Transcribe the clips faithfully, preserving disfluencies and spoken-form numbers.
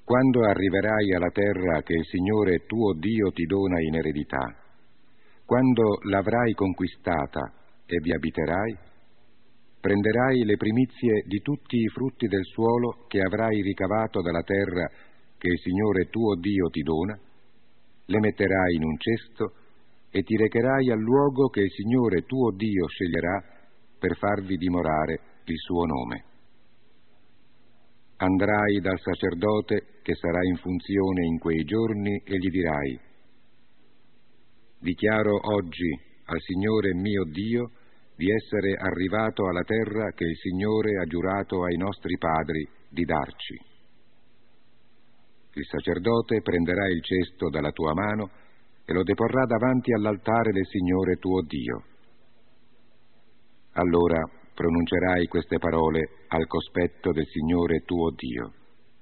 quando arriverai alla terra che il Signore tuo Dio ti dona in eredità, quando l'avrai conquistata e vi abiterai, prenderai le primizie di tutti i frutti del suolo che avrai ricavato dalla terra che il Signore tuo Dio ti dona, le metterai in un cesto e ti recherai al luogo che il Signore tuo Dio sceglierà per farvi dimorare il suo nome. Andrai dal sacerdote che sarà in funzione in quei giorni e gli dirai: dichiaro oggi al Signore mio Dio di essere arrivato alla terra che il Signore ha giurato ai nostri padri di darci. Il sacerdote prenderà il cesto dalla tua mano e lo deporrà davanti all'altare del Signore tuo Dio. Allora pronuncerai queste parole al cospetto del Signore tuo Dio.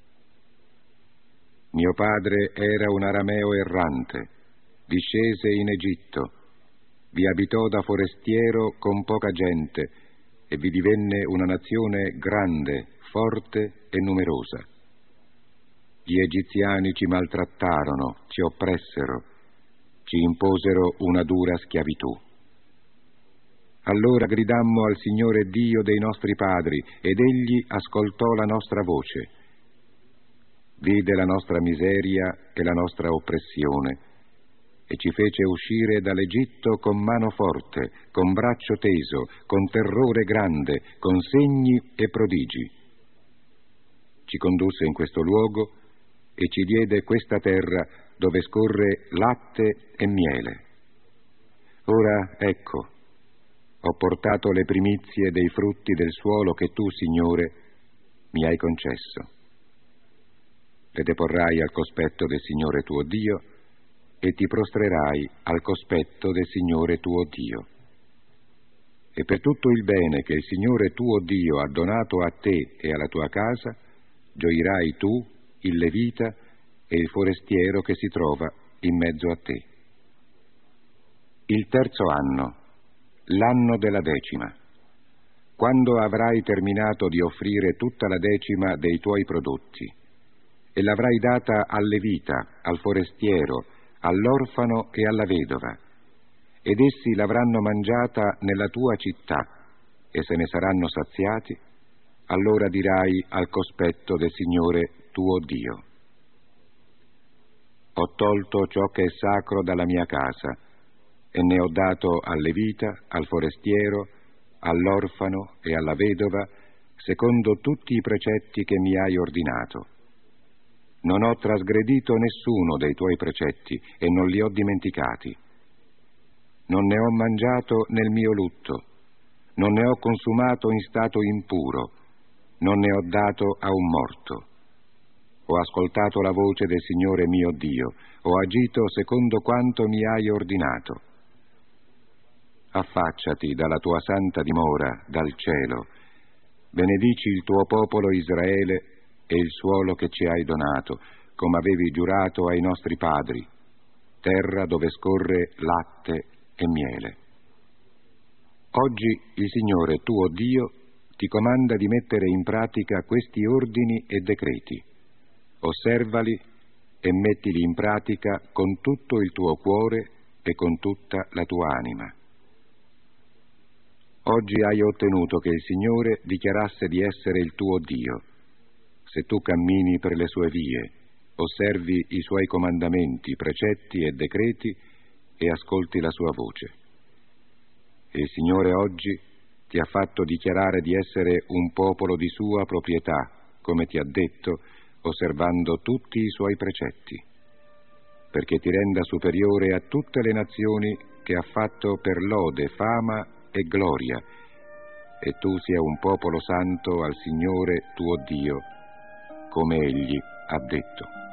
Mio padre era un arameo errante, discese in Egitto, vi abitò da forestiero con poca gente e vi divenne una nazione grande, forte e numerosa. Gli egiziani ci maltrattarono, ci oppressero, ci imposero una dura schiavitù. Allora gridammo al Signore Dio dei nostri padri ed Egli ascoltò la nostra voce. Vide la nostra miseria e la nostra oppressione e ci fece uscire dall'Egitto con mano forte, con braccio teso, con terrore grande, con segni e prodigi. Ci condusse in questo luogo e ci diede questa terra dove scorre latte e miele. Ora, ecco, ho portato le primizie dei frutti del suolo che tu, Signore, mi hai concesso. Le deporrai al cospetto del Signore tuo Dio e ti prostrerai al cospetto del Signore tuo Dio. E per tutto il bene che il Signore tuo Dio ha donato a te e alla tua casa, gioirai tu, il Levita e il forestiero che si trova in mezzo a te. Il terzo anno, l'anno della decima, quando avrai terminato di offrire tutta la decima dei tuoi prodotti, e l'avrai data al Levita, al forestiero, all'orfano e alla vedova, ed essi l'avranno mangiata nella tua città, e se ne saranno saziati, allora dirai al cospetto del Signore tuo Dio: ho tolto ciò che è sacro dalla mia casa, e ne ho dato al Levita, al forestiero, all'orfano e alla vedova, secondo tutti i precetti che mi hai ordinato. Non ho trasgredito nessuno dei tuoi precetti e non li ho dimenticati. Non ne ho mangiato nel mio lutto, non ne ho consumato in stato impuro, non ne ho dato a un morto. Ho ascoltato la voce del Signore mio Dio, ho agito secondo quanto mi hai ordinato. Affacciati dalla tua santa dimora, dal cielo, benedici il tuo popolo Israele e il suolo che ci hai donato, come avevi giurato ai nostri padri, terra dove scorre latte e miele. Oggi il Signore tuo Dio ti comanda di mettere in pratica questi ordini e decreti. Osservali e mettili in pratica con tutto il tuo cuore e con tutta la tua anima. Oggi hai ottenuto che il Signore dichiarasse di essere il tuo Dio, se tu cammini per le sue vie, osservi i suoi comandamenti, precetti e decreti e ascolti la sua voce. E il Signore oggi ti ha fatto dichiarare di essere un popolo di sua proprietà, come ti ha detto, osservando tutti i suoi precetti, perché ti renda superiore a tutte le nazioni che ha fatto per lode, fama e gloria, e tu sia un popolo santo al Signore tuo Dio, come Egli ha detto.